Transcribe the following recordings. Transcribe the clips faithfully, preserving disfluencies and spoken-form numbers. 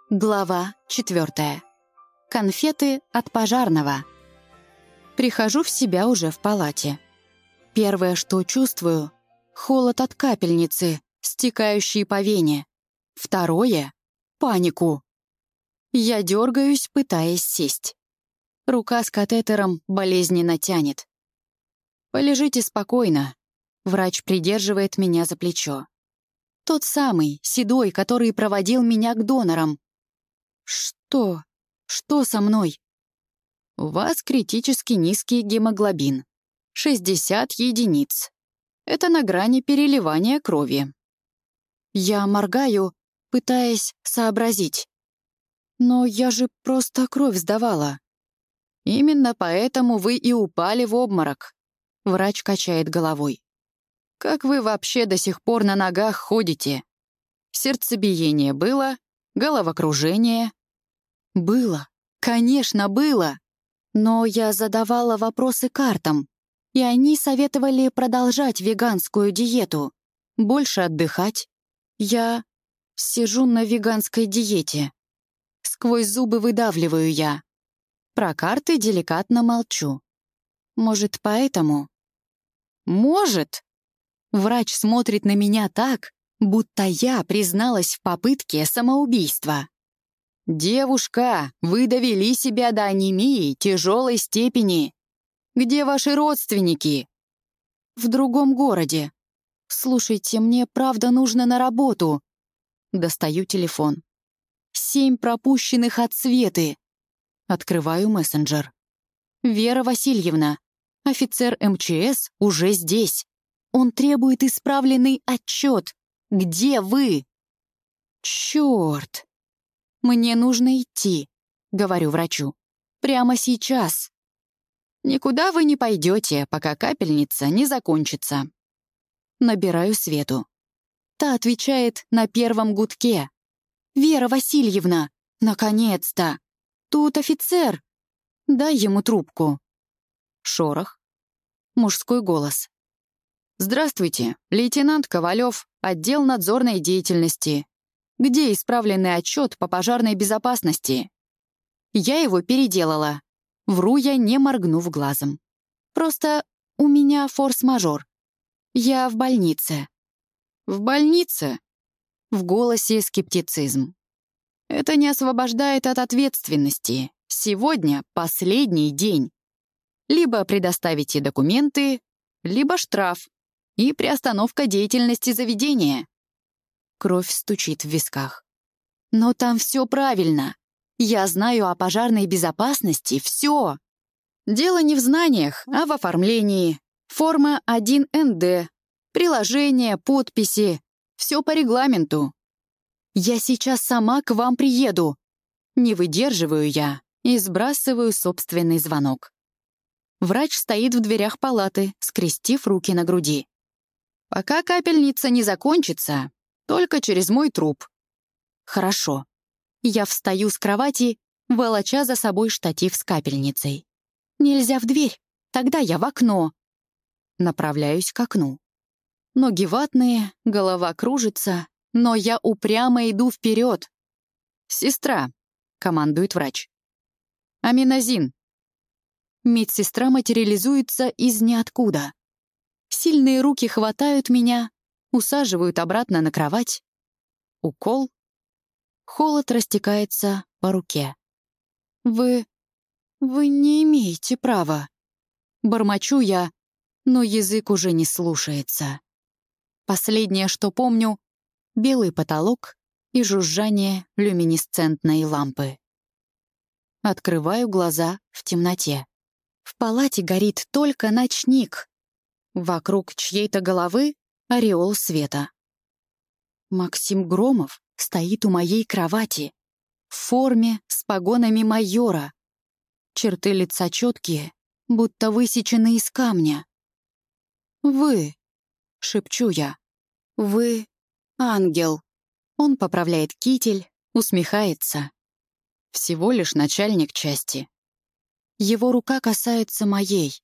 Глава четвертая. Конфеты от пожарного. Прихожу в себя уже в палате. Первое, что чувствую — холод от капельницы, стекающей по вене. Второе — панику. Я дергаюсь, пытаясь сесть. Рука с катетером болезненно тянет. «Полежите спокойно». Врач придерживает меня за плечо. Тот самый, седой, который проводил меня к донорам. «Что? Что со мной?» «У вас критически низкий гемоглобин. шестьдесят единиц. Это на грани переливания крови». Я моргаю, пытаясь сообразить. «Но я же просто кровь сдавала». «Именно поэтому вы и упали в обморок», — врач качает головой. «Как вы вообще до сих пор на ногах ходите? Сердцебиение было, головокружение?» «Было, конечно, было. Но я задавала вопросы картам, и они советовали продолжать веганскую диету, больше отдыхать. Я сижу на веганской диете. Сквозь зубы выдавливаю я. Про карты деликатно молчу. Может, поэтому?» «Может?» Врач смотрит на меня так, будто я призналась в попытке самоубийства. «Девушка, вы довели себя до анемии тяжелой степени. Где ваши родственники?» «В другом городе. Слушайте, мне правда нужно на работу». Достаю телефон. Семь пропущенных от Светы. Открываю мессенджер. «Вера Васильевна, офицер эм че эс уже здесь. Он требует исправленный отчет. Где вы?» «Черт! Мне нужно идти», — говорю врачу. «Прямо сейчас». «Никуда вы не пойдете, пока капельница не закончится». Набираю Свету. Та отвечает на первом гудке. «Вера Васильевна, наконец-то! Тут офицер. Дай ему трубку». Шорох. Мужской голос. «Здравствуйте, лейтенант Ковалев, отдел надзорной деятельности. Где исправленный отчет по пожарной безопасности?» Я его переделала. Вру я, не моргнув глазом. Просто у меня форс-мажор. Я в больнице. «В больнице?» В голосе скептицизм. «Это не освобождает от ответственности. Сегодня последний день. Либо предоставите документы, либо штраф и приостановка деятельности заведения». Кровь стучит в висках. «Но там все правильно. Я знаю о пожарной безопасности все. Дело не в знаниях, а в оформлении. Форма один эн дэ, приложение, подписи. Все по регламенту. Я сейчас сама к вам приеду». Не выдерживаю я и сбрасываю собственный звонок. Врач стоит в дверях палаты, скрестив руки на груди. «Пока капельница не закончится, только через мой труп». «Хорошо». Я встаю с кровати, волоча за собой штатив с капельницей. «Нельзя в дверь, тогда я в окно». Направляюсь к окну. Ноги ватные, голова кружится, но я упрямо иду вперед. «Сестра», — командует врач. «Аминазин». Медсестра материализуется из ниоткуда. Сильные руки хватают меня, усаживают обратно на кровать. Укол. Холод растекается по руке. «Вы... вы не имеете права». Бормочу я, но язык уже не слушается. Последнее, что помню — белый потолок и жужжание люминесцентной лампы. Открываю глаза в темноте. В палате горит только ночник. Вокруг чьей-то головы ореол света. Максим Громов стоит у моей кровати, в форме с погонами майора. Черты лица четкие, будто высечены из камня. «Вы», — шепчу я, — «вы ангел». Он поправляет китель, усмехается. Всего лишь начальник части. Его рука касается моей.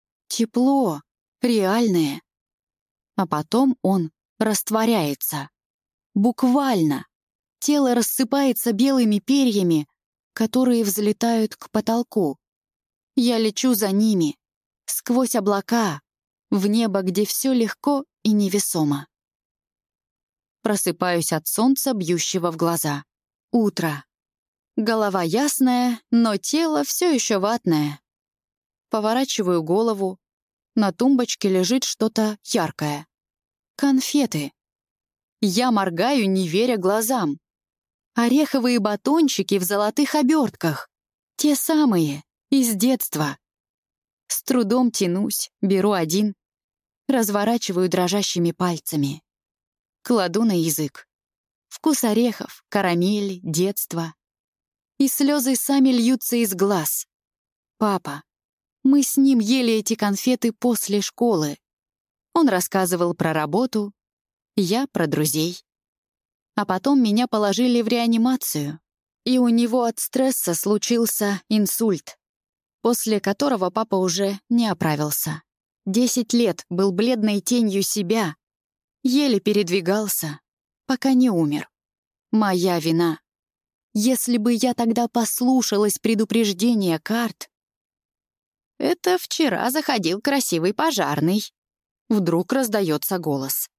Тепло, реальное. А потом он растворяется. Буквально. Тело рассыпается белыми перьями, которые взлетают к потолку. Я лечу за ними, сквозь облака, в небо, где все легко и невесомо. Просыпаюсь от солнца, бьющего в глаза. Утро. Голова ясная, но тело все еще ватное. Поворачиваю голову. На тумбочке лежит что-то яркое. Конфеты. Я моргаю, не веря глазам. Ореховые батончики в золотых обертках. Те самые, из детства. С трудом тянусь, беру один, разворачиваю дрожащими пальцами. Кладу на язык. Вкус орехов, карамели, детство. И слезы сами льются из глаз. Папа. Мы с ним ели эти конфеты после школы. Он рассказывал про работу, я про друзей. А потом меня положили в реанимацию, и у него от стресса случился инсульт, после которого папа уже не оправился. Десять лет был бледной тенью себя, еле передвигался, пока не умер. Моя вина. Если бы я тогда послушалась предупреждения карт... «Это вчера заходил красивый пожарный». Вдруг раздается голос.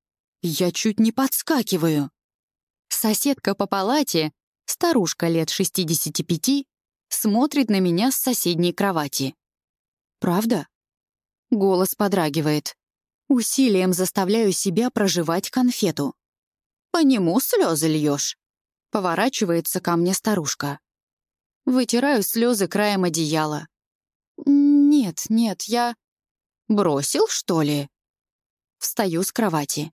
Я чуть не подскакиваю. Соседка по палате, старушка лет шестидесяти пяти, смотрит на меня с соседней кровати. «Правда?» Голос подрагивает. Усилием заставляю себя прожевать конфету. «По нему слезы льешь?» Поворачивается ко мне старушка. Вытираю слезы краем одеяла. «Нет, нет, я...» «Бросил, что ли?» Встаю с кровати.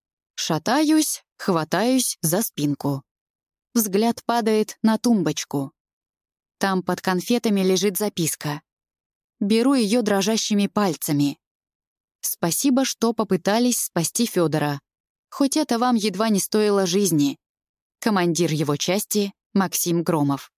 Шатаюсь, хватаюсь за спинку. Взгляд падает на тумбочку. Там под конфетами лежит записка. Беру ее дрожащими пальцами. «Спасибо, что попытались спасти Федора. Хоть это вам едва не стоило жизни. Командир его части Максим Громов».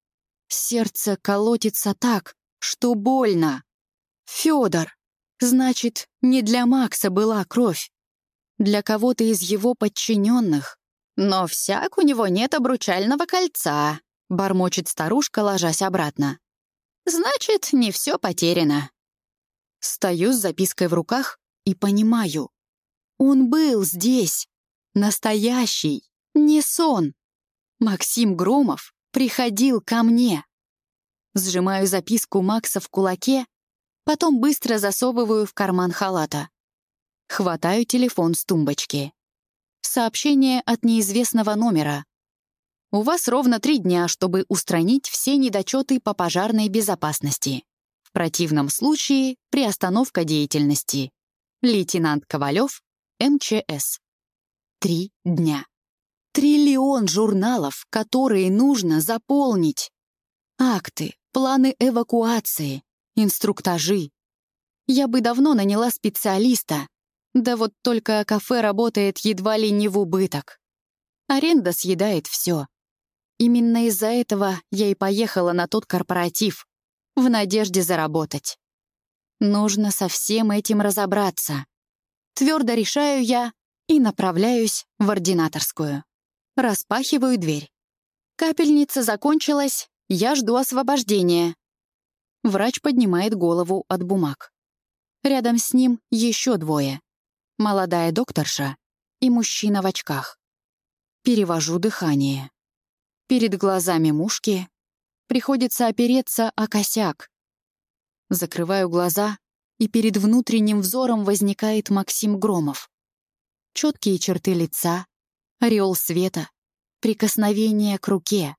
Сердце колотится так, что больно. Федор. Значит, не для Макса была кровь. Для кого-то из его подчиненных. «Но всяк у него нет обручального кольца», — бормочет старушка, ложась обратно. «Значит, не все потеряно». Стою с запиской в руках и понимаю. Он был здесь. Настоящий, не сон. Максим Громов приходил ко мне. Сжимаю записку Макса в кулаке, потом быстро засовываю в карман халата. Хватаю телефон с тумбочки. Сообщение от неизвестного номера. У вас ровно три дня, чтобы устранить все недочеты по пожарной безопасности. В противном случае приостановка деятельности. Лейтенант Ковалев, эм че эс. Три дня. Триллион журналов, которые нужно заполнить. Акты, планы эвакуации, инструктажи. Я бы давно наняла специалиста, да вот только кафе работает едва ли не в убыток. Аренда съедает все. Именно из-за этого я и поехала на тот корпоратив, в надежде заработать. Нужно со всем этим разобраться. Твердо решаю я и направляюсь в ординаторскую. Распахиваю дверь. Капельница закончилась, я жду освобождения. Врач поднимает голову от бумаг. Рядом с ним еще двое. Молодая докторша и мужчина в очках. Перевожу дыхание. Перед глазами мушки. Приходится опереться о косяк. Закрываю глаза, и перед внутренним взором возникает Максим Громов. Четкие черты лица, ореол света, прикосновение к руке.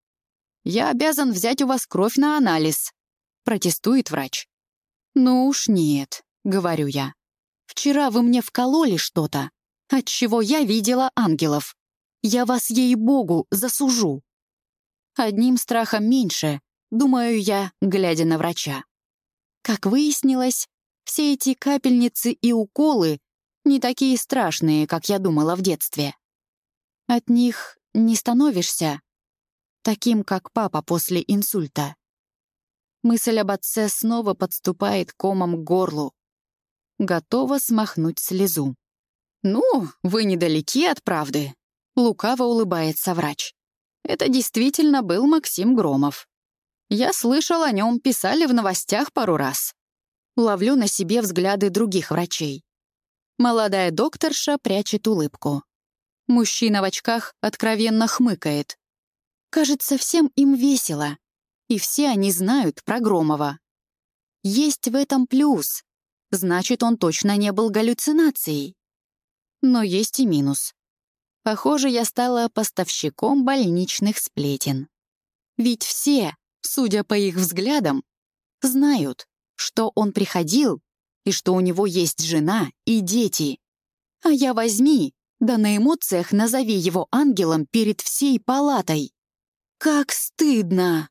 «Я обязан взять у вас кровь на анализ», — протестует врач. «Ну уж нет», — говорю я. «Вчера вы мне вкололи что-то, от чего я видела ангелов. Я вас, ей-богу, засужу». Одним страхом меньше, думаю я, глядя на врача. Как выяснилось, все эти капельницы и уколы не такие страшные, как я думала в детстве. От них не становишься таким, как папа после инсульта. Мысль об отце снова подступает комом к горлу. Готова смахнуть слезу. «Ну, вы недалеки от правды», — Лукаво улыбается врач. Это действительно был Максим Громов. Я слышал о нем, писали в новостях пару раз. Ловлю на себе взгляды других врачей. Молодая докторша прячет улыбку. Мужчина в очках откровенно хмыкает. Кажется, всем им весело. И все они знают про Громова. Есть в этом плюс. Значит, он точно не был галлюцинацией. Но есть и минус. Похоже, я стала поставщиком больничных сплетен. Ведь все, судя по их взглядам, знают, что он приходил и что у него есть жена и дети. А я возьми, да на эмоциях назови его ангелом перед всей палатой. Как стыдно!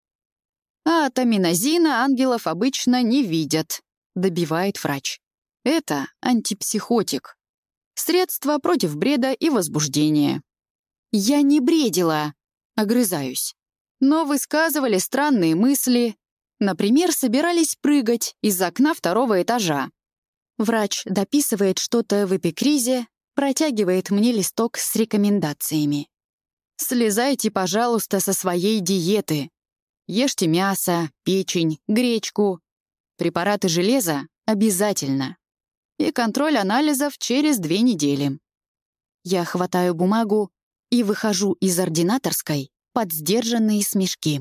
А атаминозина ангелов обычно не видят, добивает врач. Это антипсихотик. Средство против бреда и возбуждения. Я не бредила, огрызаюсь. Но высказывали странные мысли. Например, собирались прыгать из окна второго этажа. Врач дописывает что-то в эпикризе, протягивает мне листок с рекомендациями. Слезайте, пожалуйста, со своей диеты. Ешьте мясо, печень, гречку. Препараты железа обязательно. И контроль анализов через две недели. Я хватаю бумагу и выхожу из ординаторской под сдержанные смешки.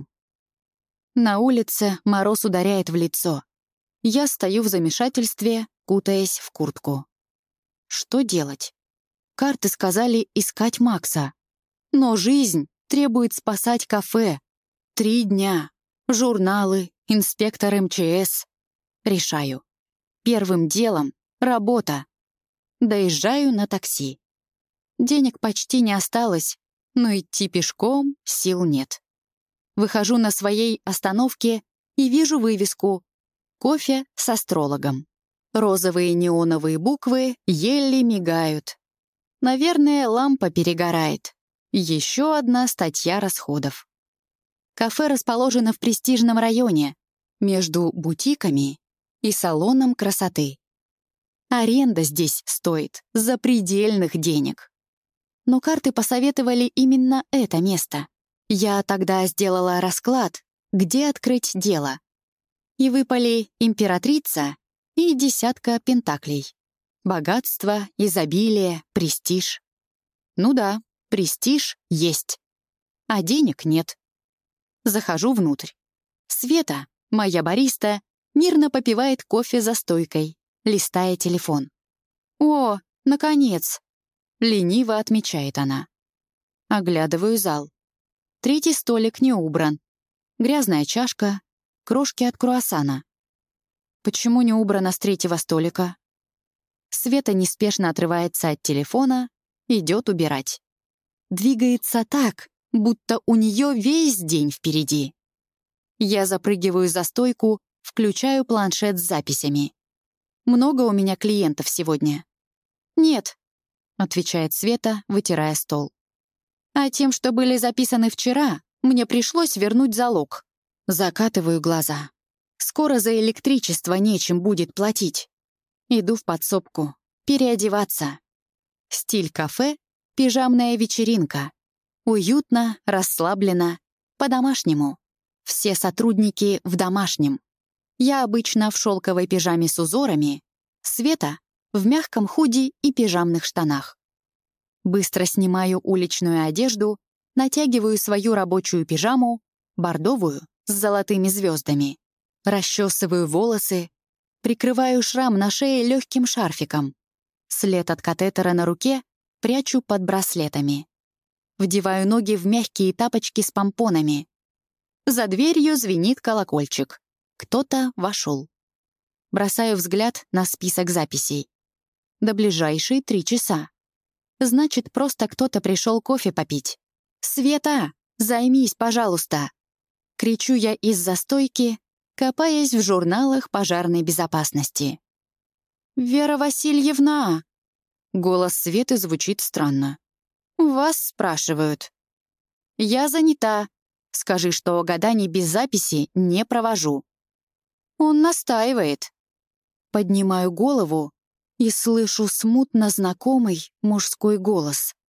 На улице мороз ударяет в лицо. Я стою в замешательстве, кутаясь в куртку. Что делать? Карты сказали искать Макса. Но жизнь требует спасать кафе. Три дня. Журналы, инспектор эм че эс. Решаю. Первым делом — работа. Доезжаю на такси. Денег почти не осталось, но идти пешком сил нет. Выхожу на своей остановке и вижу вывеску «Кофе с астрологом». Розовые неоновые буквы еле мигают. Наверное, лампа перегорает. Еще одна статья расходов. Кафе расположено в престижном районе, между бутиками и салоном красоты. Аренда здесь стоит запредельных денег. Но карты посоветовали именно это место. Я тогда сделала расклад, где открыть дело. И выпали императрица и десятка пентаклей. Богатство, изобилие, престиж. Ну да, престиж есть. А денег нет. Захожу внутрь. Света, моя бариста, мирно попивает кофе за стойкой, листая телефон. «О, наконец!» — лениво отмечает она. Оглядываю зал. Третий столик не убран. Грязная чашка, крошки от круассана. Почему не убрано с третьего столика? Света неспешно отрывается от телефона, идет убирать. Двигается так, будто у нее весь день впереди. Я запрыгиваю за стойку, включаю планшет с записями. «Много у меня клиентов сегодня?» «Нет», — отвечает Света, вытирая стол. «А тем, что были записаны вчера, мне пришлось вернуть залог». Закатываю глаза. Скоро за электричество нечем будет платить. Иду в подсобку. Переодеваться. Стиль кафе — пижамная вечеринка. Уютно, расслабленно, по-домашнему. Все сотрудники в домашнем. Я обычно в шелковой пижаме с узорами, Света — в мягком худи и пижамных штанах. Быстро снимаю уличную одежду, натягиваю свою рабочую пижаму, бордовую, с золотыми звездами. Расчесываю волосы, прикрываю шрам на шее легким шарфиком. След от катетера на руке прячу под браслетами. Вдеваю ноги в мягкие тапочки с помпонами. За дверью звенит колокольчик. Кто-то вошел. Бросаю взгляд на список записей. До ближайшие три часа. Значит, просто кто-то пришел кофе попить. «Света, займись, пожалуйста!» Кричу я из-за стойки, копаясь в журналах пожарной безопасности. «Вера Васильевна!» Голос Светы звучит странно. «Вас спрашивают». «Я занята. Скажи, что гаданий без записи не провожу». Он настаивает. Поднимаю голову и слышу смутно знакомый мужской голос.